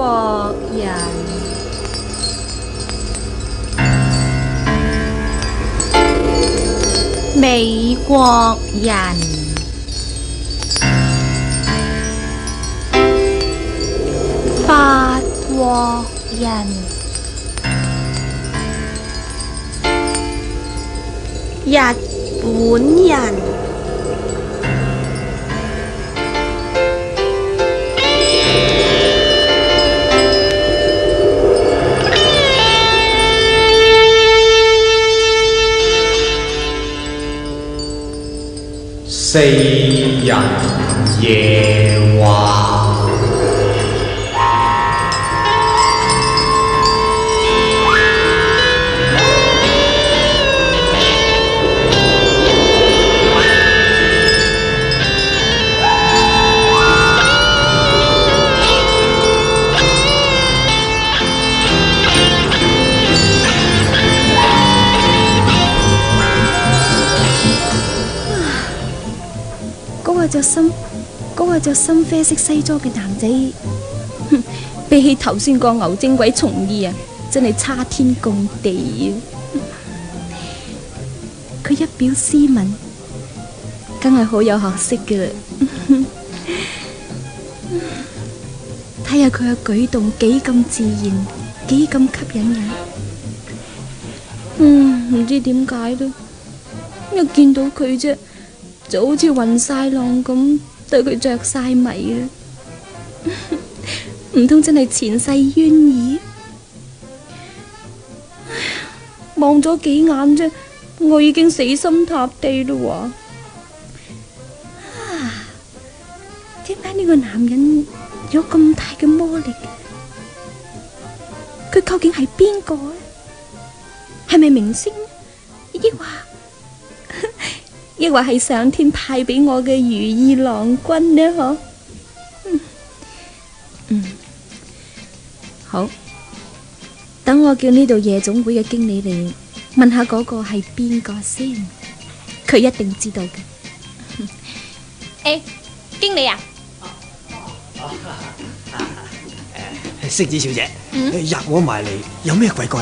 國人，美國人，法國人，日本人， 四人夜話。 嗰個着深啡色西裝嘅男仔，比起頭先個牛精鬼從義啊，真係差天共地啊！佢一表斯文，梗係好有學識嘅啦。睇下佢嘅舉動幾咁自然，幾咁吸引人。唔知點解咧，一見到佢啫，就好似暈晒浪咁，對佢着晒迷啊！唔通真係前世淵意？望咗幾眼啫，我已經死心塌地啦！點解呢個男人有咁大嘅魔力？佢究竟係邊個呢？係咪明星？抑或係上天派俾我嘅如意郎君呢？好，等我叫呢度夜總會嘅經理嚟問下嗰個係邊個先，佢一定知道嘅。經理啊， 星子小姐，入我埋嚟有咩鬼幹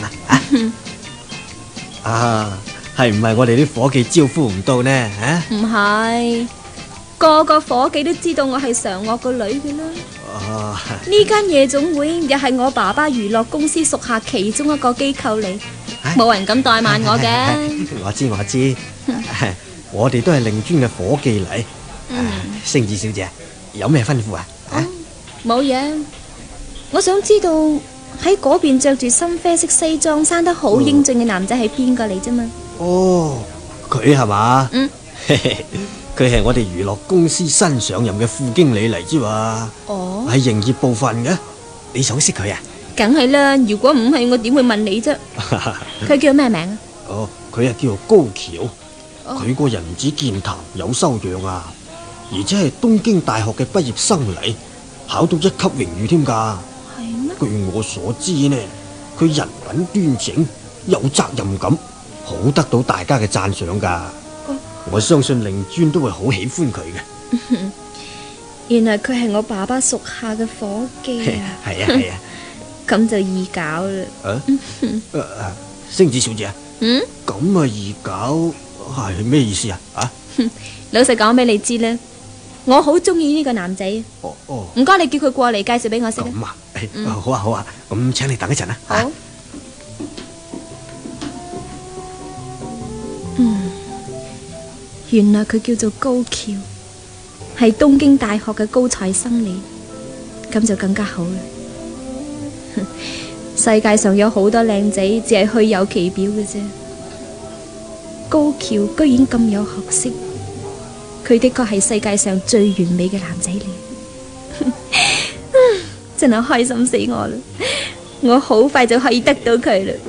啊？係唔係我哋啲伙計招呼唔到呢？ 唔係，個個伙計都知道我係常樂個女嘅啦。呢間夜總會又係我爸爸娛樂公司屬下其中一個機構嚟，冇人敢怠慢我嘅。 我知，我哋都係令尊嘅伙計嚟。星子小姐，有咩吩咐啊？ 冇嘢，我想知道喺嗰邊着住深啡色西裝、生得好英俊嘅男仔係邊個嚟啫嘛？ 佢係嘛？佢係我哋娛樂公司新上任嘅副經理嚟之嘛。係營業部分嘅。你想識佢啊？ 梗係啦，如果唔係我點會問你啫？佢叫咩名啊？ 佢係叫做高橋。佢個人唔止健談有修養啊，而且係東京大學嘅畢業生嚟，考到1級榮譽添噶。 係咩？ 據我所知呢，佢人品端正，有責任感，好得到大家嘅讚賞噶。我相信令尊都會好喜歡佢嘅。 原來佢係我爸爸屬下嘅伙計啊！ 係啊， 咁就易搞啦。 星子小姐，咁啊易搞係咩意思啊？ 老實講俾你知啦，我好中意呢個男仔。唔該，你叫佢過嚟介紹俾我識啊。 咁啊，好啊，咁請你等一陣啊。 好。原來佢叫做高橋，係東京大學嘅高材生嚟，咁就更加好啦。世界上有好多靚仔，只係虛有其表嘅啫。高橋居然咁有學識，佢的確係世界上最完美嘅男仔嚟。真係開心死我啦！我好快就可以得到佢啦。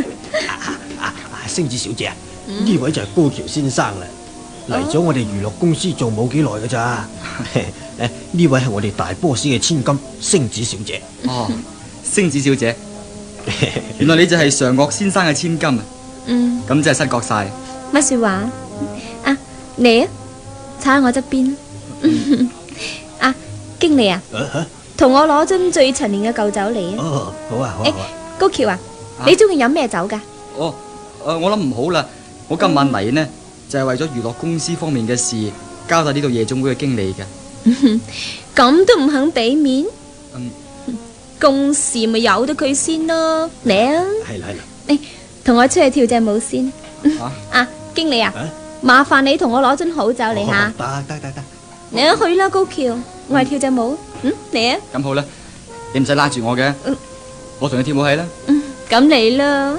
星子小姐啊，呢位就係高橋先生啦。嚟咗我哋娛樂公司做冇幾耐㗎咋？呢位係我哋大 boss 嘅千金星子小姐。 星子小姐，原來你就係常樂先生嘅千金啊！咁真係失覺晒。 乜說話啊？你啊，坐喺我側邊。經理啊， 同我攞樽最陳年嘅舊酒嚟啊！ 哦，好啊，好啊，好啊。 高橋啊，你中意飲咩酒噶？ 我諗唔好啦，我今晚嚟呢，就係為咗娛樂公司方面嘅事，交代呢度夜總會嘅經理嘅。 咁都唔肯俾面？公事咪由得佢先咯，嚟啊！ 係啦， 你同我出去跳隻舞先。經理啊，麻煩你同我攞樽好酒嚟吓。 得。 你去啦，高橋，我係跳隻舞。嚟啊！ 咁好啦，你唔使拉住我嘅，我同你跳舞戲啦。 咁嚟啦。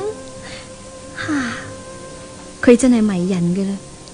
佢真係迷人噶啦。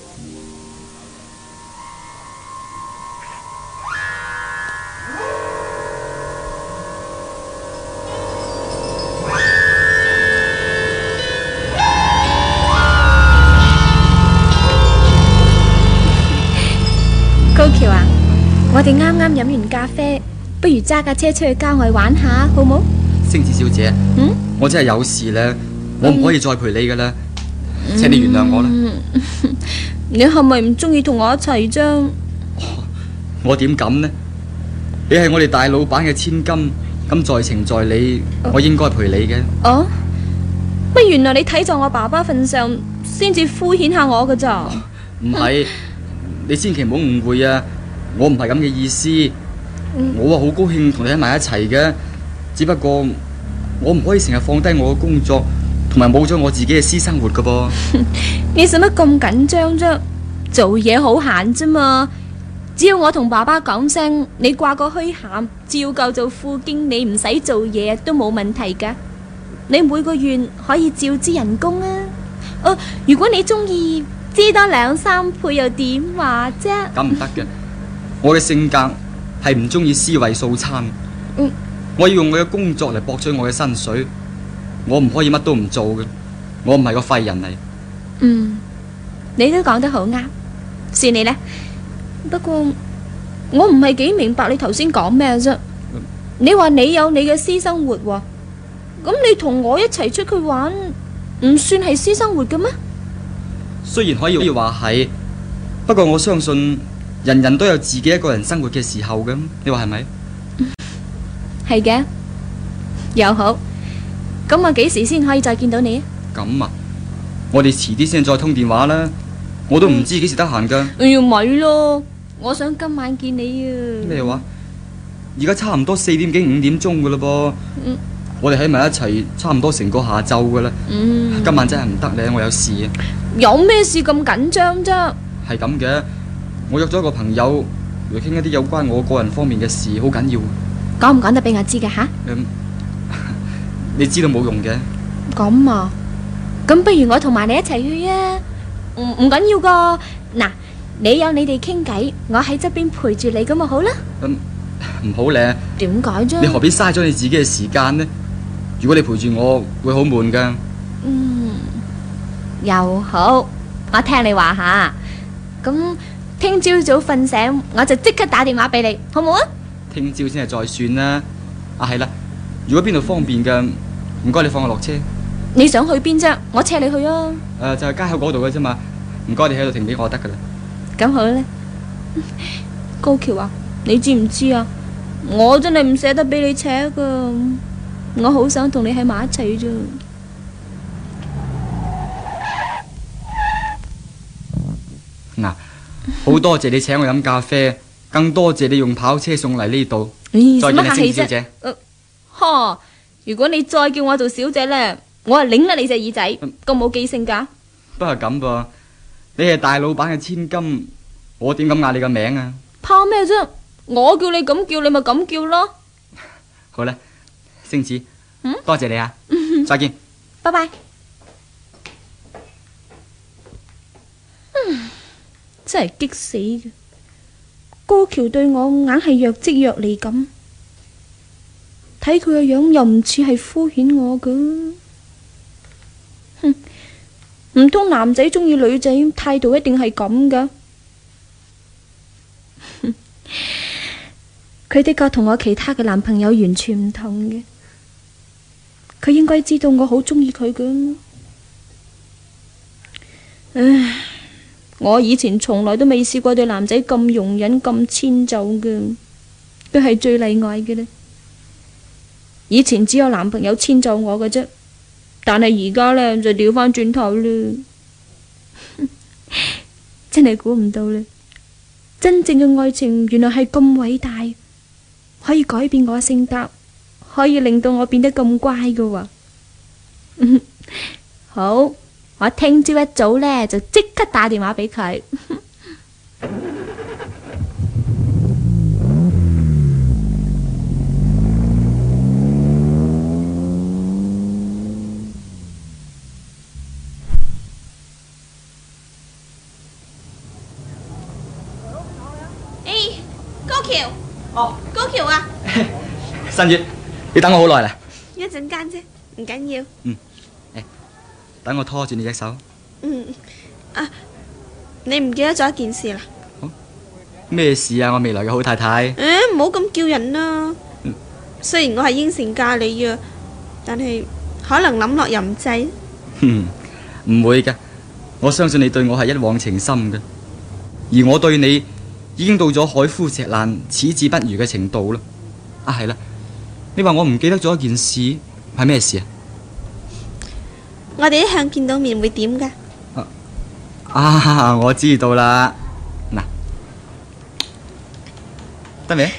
高橋啊，我哋啱啱飲完咖啡，不如揸架車出去郊外玩下，好冇？ 星子小姐，我真係有事咧，我唔可以再陪你噶啦，請你原諒我啦。 你係咪唔中意同我一齊啫？ 我點敢呢？你係我哋大老闆嘅千金，咁在情在理，我應該陪你嘅。 哦，乜原來你睇在我爸爸份上，先至敷衍下我噶咋？ 唔係，你千祈唔好誤會啊！我唔係咁嘅意思，我好高興同你喺埋一齊嘅，只不過我唔可以成日放低我嘅工作，同埋冇咗我自己嘅私生活噶噃。 你使乜咁緊張啫？做嘢好閒啫嘛，只要我同爸爸講聲，你掛個虛銜，照舊做副經理，唔使做嘢都冇問題噶。你每個月可以照支人工啊。如果你中意支多2-3倍又點話啫？ 咁唔得嘅，我嘅性格係唔中意尸位素餐。我要用我嘅工作嚟博取我嘅薪水，我唔可以乜都唔做嘅，我唔係個廢人嚟。 你都講得好啱，算你呢。不過我唔係幾明白你頭先講咩啫。你話你有你嘅私生活喎，咁你同我一齊出去玩，唔算係私生活嘅咩？ 雖然可以話係，不過我相信人人都有自己一個人生活嘅時候嘅，你話係咪？ 係嘅，又好。咁我幾時先可以再見到你啊？ 咁啊，我哋遲啲先再通電話啦。我都唔知幾時得閒噶。 哎呀，咪咯，我想今晚見你啊。 咩話？而家差唔多4點幾5點鐘噶啦噃。我哋喺埋一齊差唔多成個下晝噶啦。今晚真係唔得咧，我有事啊。 有咩事咁緊張啫？ 係咁嘅，我約咗一個朋友嚟傾一啲有關我個人方面嘅事，好緊要。 講唔講得俾我知嘅吓？ 你知道冇用嘅。 咁啊，咁不如我同埋你一齊去啊？唔緊要噶。嗱，你有你哋傾偈，我喺側邊陪住你咁咪好啦。 唔好咧。 點解啫？ 你何必嘥咗你自己嘅時間呢？如果你陪住我，會好悶噶。 又好，我聽你話下。咁聽朝早瞓醒，我就即刻打電話俾你，好唔好啊？ 聽朝先係再算啦。係啦，如果邊度方便嘅，唔該你放我落車。 你想去邊啫？我車你去啊。 就係街口嗰度嘅啫嘛。唔該你喺度停俾我得噶啦。 咁好咧。高橋啊，你知唔知啊？我真係唔捨得俾你扯噶，我好想同你喺埋一齊啫。 嗱，好多謝你請我飲咖啡，更多謝你用跑車送嚟呢度。再見啦，星子小姐。 如果你再叫我做小姐呢，我係擰甩你隻耳仔，咁冇記性噶。 不過咁噃，你係大老闆嘅千金，我點敢嗌你個名啊？ 怕咩啫？我叫你咁叫，你咪咁叫咯。 好啦，星子，多謝你啊，再見， 拜拜。真係激死嘅，高橋對我硬係若即若離咁，睇佢個樣又唔似係敷衍我噶。唔通男仔中意女仔態度一定係咁噶？佢的確同我其他嘅男朋友完全唔同嘅，佢應該知道我好中意佢噶。唉，我以前從來都未試過對男仔咁容忍咁遷就嘅，佢係最例外嘅啦。 以前只有男朋友遷就我嘅啫，但係而家呢，就調翻轉頭啦。真係估唔到啦，真正嘅愛情原來係咁偉大，可以改變我嘅性格，可以令到我變得咁乖嘅喎。好，我聽朝一早呢，就即刻打電話俾佢。 高橋啊， 新月，你等我好耐啦。 一陣間啫，唔緊要。 等我拖住你隻手。 你唔記得咗一件事啦？ 咩事啊？我未來嘅好太太。 唔好咁叫人啦。雖然我係應承嫁你啊，但係可能諗落又唔制。 唔會嘅，我相信你對我係一往情深嘅，而我對你已經到咗海枯石爛、矢志不渝嘅程度啦。係啦，你話我唔記得咗一件事，係咩事啊？ 我哋一向見到面會點㗎？ 我知道啦。嗱，得未？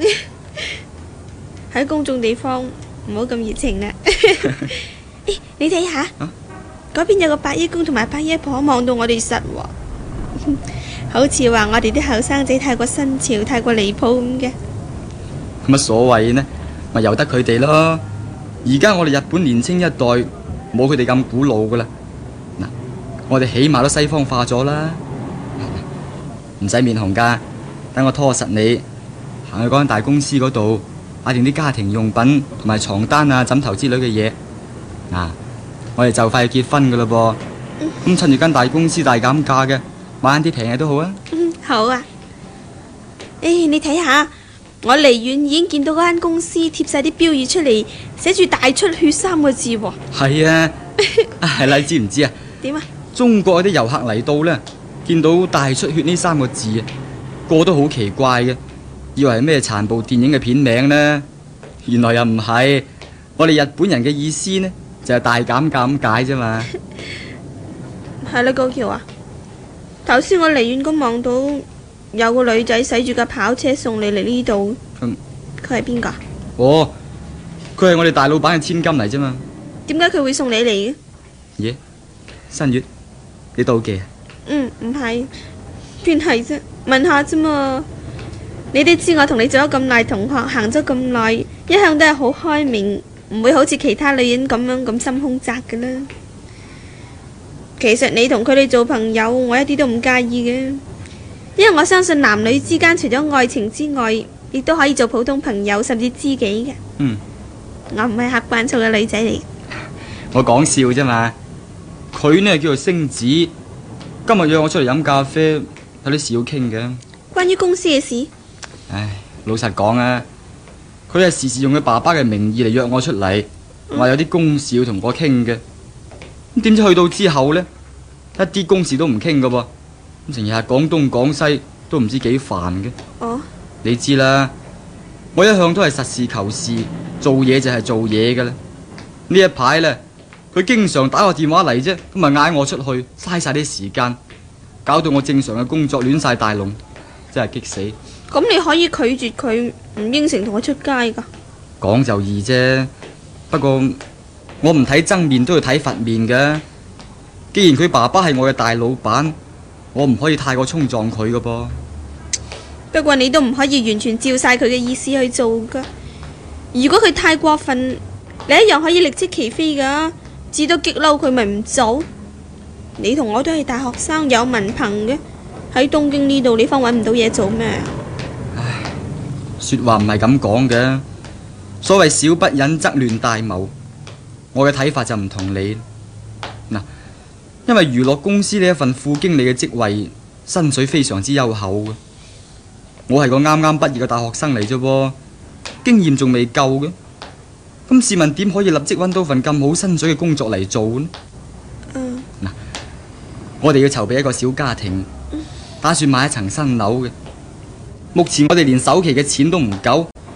喺公眾地方唔好咁熱情啦。你睇下，嗰邊有個伯爺公同埋伯爺婆望到我哋實喎。好似話我哋啲後生仔太過新潮，太過離譜咁嘅。 乜所謂呢？咪由得佢哋咯。而家我哋日本年青一代冇佢哋咁古老噶啦。嗱，我哋起碼都西方化咗啦。唔使面紅噶，等我拖實你行去嗰間大公司嗰度買定啲家庭用品同埋床單啊、枕頭之類嘅嘢。嗱，我哋就快要結婚噶啦噃。咁趁住間大公司大減價嘅，買啲平嘢都好啊。 好啊。你睇下，我離遠已經見到嗰間公司貼晒啲標語出嚟，寫住大出血3個字喎。 係啊，係啦，你知唔知啊？ 點啊？ 中國有啲遊客嚟到呢，見到大出血呢3個字啊，個都好奇怪嘅，以為係咩殘暴電影嘅片名呢？原來又唔係，我哋日本人嘅意思呢，就係大減價咁解啫嘛。 係啦，高橋啊，頭先我離遠咁望到有個女仔駛住架跑車送你嚟呢度。佢係邊個？ 哦，佢係我哋大老闆嘅千金嚟啫嘛。 點解佢會送你嚟嘅？ 咦，新月，你妒忌啊？ 唔係，邊係啫？問下啫嘛。你都知我同你做咗咁耐同學，行咗咁耐，一向都係好開明，唔會好似其他女人咁樣咁心胸窄嘅啦。其實你同佢哋做朋友，我一啲都唔介意嘅，因為我相信男女之間除咗愛情之外，亦都可以做普通朋友，甚至知己嘅。我唔係客慣醋嘅女仔嚟。 我講笑啫嘛。佢呢叫做星子，今日約我出嚟飲咖啡，有啲事要傾嘅。 關於公司嘅事。 唉，老實講啊，佢係時時用佢爸爸嘅名義嚟約我出嚟，話有啲公事要同我傾嘅。咁點知去到之後呢，一啲公事都唔傾噶噃，咁成日講東講西，都唔知幾煩嘅。你知啦，我一向都係實事求是，做嘢就係做嘢噶啦。呢一排呢，佢經常打個電話嚟啫，咁咪嗌我出去，嘥晒啲時間，搞到我正常嘅工作亂晒大龍，真係激死。 咁你可以拒絕佢，唔應承同我出街噶。 講就易啫，不過我唔睇僧面都要睇佛面嘅。既然佢爸爸係我嘅大老闆，我唔可以太過衝撞佢噶噃。 不過你都唔可以完全照晒佢嘅意思去做噶。如果佢太過分，你一樣可以力斥其非噶，至多激嬲佢咪唔做。你同我都係大學生，有文憑嘅，喺東京呢度你方搵唔到嘢做咩？ 說話唔係咁講嘅，所謂小不忍則亂大謀，我嘅睇法就唔同你嗱。因為娛樂公司呢一份副經理嘅職位，薪水非常之優厚嘅。我係個啱啱畢業嘅大學生嚟啫喎，經驗仲未夠嘅。咁試問點可以立即搵到份咁好薪水嘅工作嚟做呢？嗱，我哋要籌備一個小家庭，打算買一層新樓嘅。目前我哋連首期嘅錢都唔夠，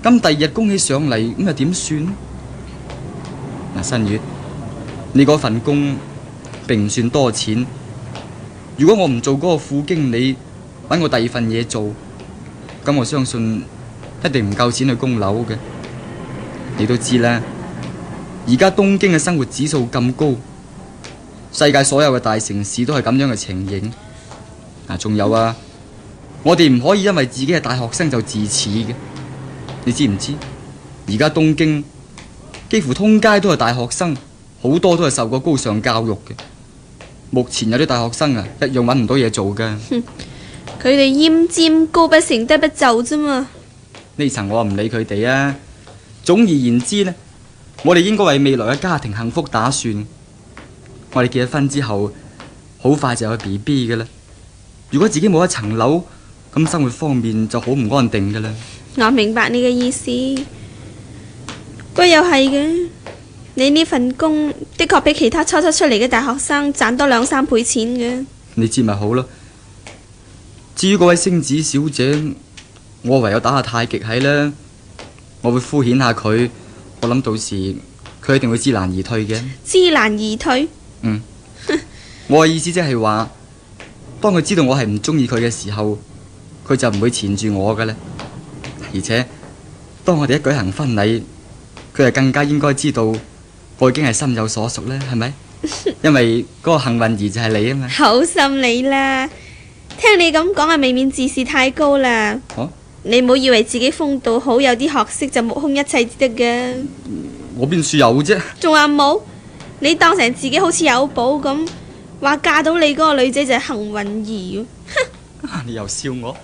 咁第二日供起上嚟，咁又點算？嗱，新月，你嗰份工並唔算多錢。如果我唔做嗰個副經理，搵我第二份嘢做，咁我相信一定唔夠錢去供樓嘅。你都知啦，而家東京嘅生活指數咁高，世界所有嘅大城市都係咁樣嘅情形。嗱，仲有啊，我哋唔可以因為自己係大學生就自恃嘅。你知唔知？而家東京幾乎通街都係大學生，好多都係受過高尚教育嘅。目前有啲大學生啊，一樣搵唔到嘢做噶。 佢哋奄尖高不成低不就啫嘛。 呢層我唔理佢哋啊。總而言之呢，我哋應該為未來嘅家庭幸福打算。我哋結咗婚之後，好快就有 BB 噶啦。如果自己冇一層樓，咁生活方面就好唔安定噶啦。 我明白你嘅意思，不過又係嘅。你呢份工的確比其他初出嚟嘅大學生賺多2-3倍錢嘅。 你知咪好咯。至於嗰位星子小姐，我唯有打下太極喺啦。我會敷衍下佢，我諗到時佢一定會知難而退嘅。 知難而退？ 嗯，我嘅意思即係話，當佢知道我係唔中意佢嘅時候，佢就唔會纏住我噶啦。而且當我哋一舉行婚禮，佢就更加應該知道我已經係心有所屬啦，係咪？因為嗰個幸運兒就係你啊嘛。 好心你啦，聽你咁講啊，未免自視太高啦。 啊？ 你唔好以為自己風度好，有啲學識就目空一切至得嘅。 我邊處有啫？ 仲話冇？你當成自己好似有寶咁，話嫁到你嗰個女仔就係幸運兒。哼！ 你又笑我？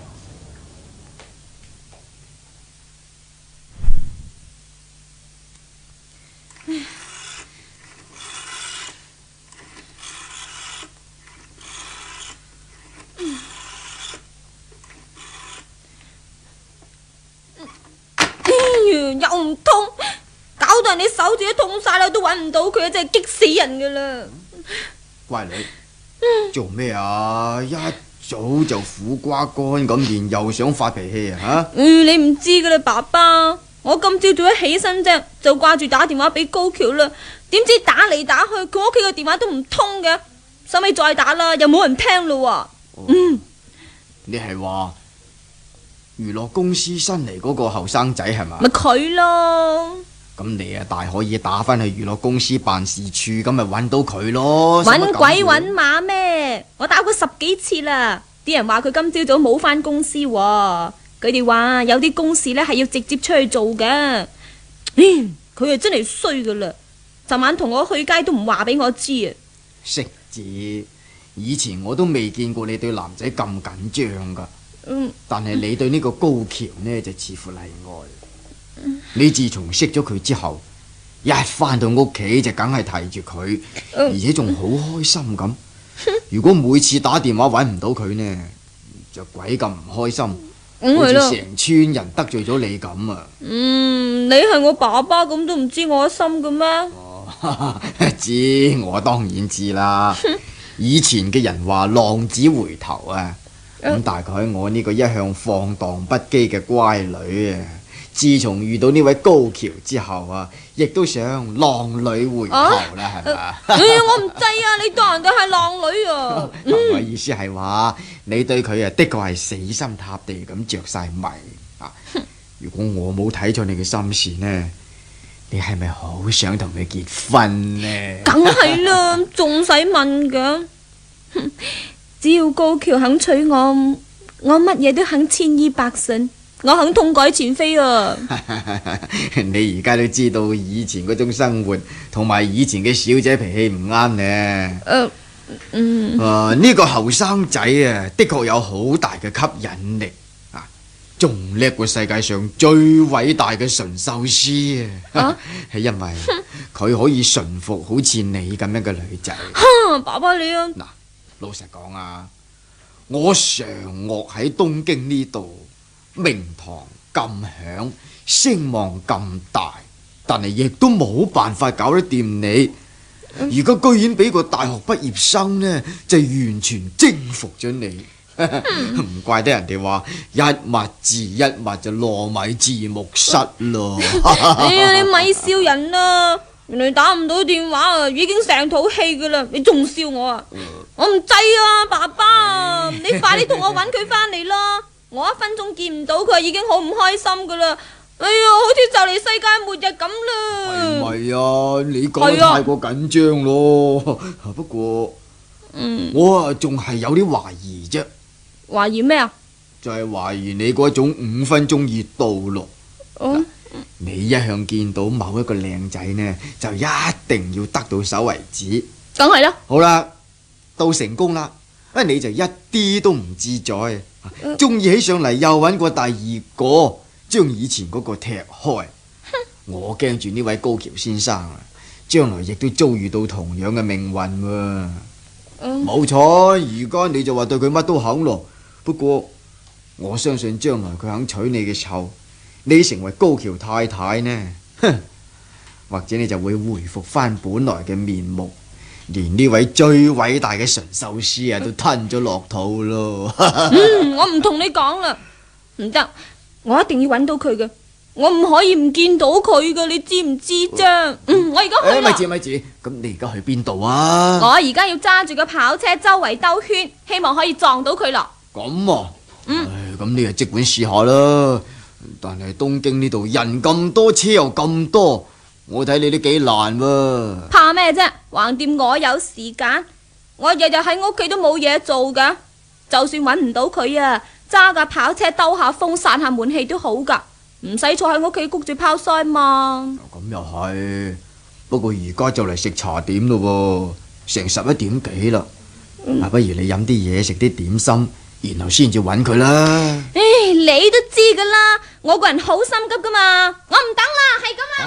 又唔通，搞到人哋手指都痛晒啦，都揾唔到佢，真係激死人噶啦！ 乖女，做咩啊？一早就苦瓜乾咁練，又想發脾氣啊？吓？ 你唔知噶啦，爸爸，我今朝早一起身啫，就掛住打電話俾高橋啦，點知打嚟打去，佢屋企個電話都唔通嘅，收尾再打啦，又冇人聽咯。 你係話娛樂公司新嚟嗰個後生仔係嘛？ 咪佢咯。 咁你啊，大可以打返去娛樂公司辦事處，咁咪揾到佢咯。 揾鬼揾馬咩？我打過10幾次啦，啲人話佢今朝早冇返公司喎，佢哋話有啲公事呢係要直接出去做嘅。佢啊真係衰噶啦，昨晚同我去街都唔話俾我知啊。 識字，以前我都未見過你對男仔咁緊張噶。但係你對呢個高橋呢就似乎例外。你自從識咗佢之後，一返到屋企就梗係提住佢，而且仲好開心咁。如果每次打電話揾唔到佢呢，就鬼咁唔開心，好似成村人得罪咗你咁啊！ 你係我爸爸咁都唔知我心嘅咩？ 知，我當然知啦。以前嘅人話浪子回頭啊。咁大概我呢個一向放蕩不羈嘅乖女啊，自從遇到呢位高橋之後啊，亦都想浪女回頭啦，係嘛？ 我唔制啊！你當人哋係浪女啊！ 我意思係話，你對佢啊，的確係死心塌地咁着晒迷啊！如果我冇睇錯你嘅心事呢，你係咪好想同佢結婚呢？ 梗係啦，仲使問㗎？只要高橋肯娶我乜嘢都肯千依百順，我肯痛改前非啊！ 你而家都知道以前嗰種生活同埋以前嘅小姐脾氣唔啱呢。呢個後生仔啊，的確有好大嘅吸引力啊，仲叻過世界上最偉大嘅馴獸師啊！係因為佢可以馴服好似你咁樣嘅女仔。 爸爸你啊！ 嗱，老實講啊，我常樂喺東京呢度，名堂咁響，聲望咁大，但係亦都冇辦法搞得掂你。而家居然俾個大學畢業生呢，就完全征服咗你。 唔怪得人哋話一物治一物就糯米治木虱咯。 哎呀，你咪笑人啦！原來打唔到電話啊，已經成肚氣噶啦，你仲笑我啊？我唔制啊，爸爸，你快啲同我搵佢翻嚟啦！我一分鐘見唔到佢已經好唔開心噶啦。哎呀，好似就嚟世界末日咁啦！ 係咪啊？你講得太過緊張咯。不過，我啊仲係有啲懷疑啫。 懷疑咩啊？ 就係懷疑你嗰種5分鐘熱度咯。你一向見到某一個靚仔呢，就一定要得到手為止。 梗係啦。 好啦，到成功啦，你就一啲都唔自在，中意起上嚟又揾過第二個，將以前嗰個踢開。我驚住呢位高橋先生啊，將來亦都遭遇到同樣嘅命運喎。冇錯，而家你就話對佢乜都肯咯。不過我相信將來佢肯娶你嘅時候，你成為高橋太太呢，或者你就會回復翻本來嘅面目，連呢位最偉大嘅馴獸師啊都吞咗落肚咯。 我唔同你講啦，唔得，我一定要揾到佢嘅，我唔可以唔見到佢嘅，你知唔知啫？我而家去啦。 咪住，咁你而家去邊度啊？ 我而家要揸住個跑車周圍兜圈，希望可以撞到佢咯。 咁啊？咁你就即管試下啦。但係東京呢度人咁多，車又咁多，我睇你都幾難喎。 怕咩啫？橫掂我有時間，我日日喺屋企都冇嘢做噶。就算揾唔到佢啊，揸架跑車兜下風散下悶氣都好噶，唔使坐喺屋企谷住泡腮嘛。 咁又係，不過而家就嚟食茶點咯，成11點幾啦。不如你飲啲嘢，食啲點心，然後先至揾佢啦。 你都知噶啦，我個人好心急噶嘛，我唔等啦，係咁啦。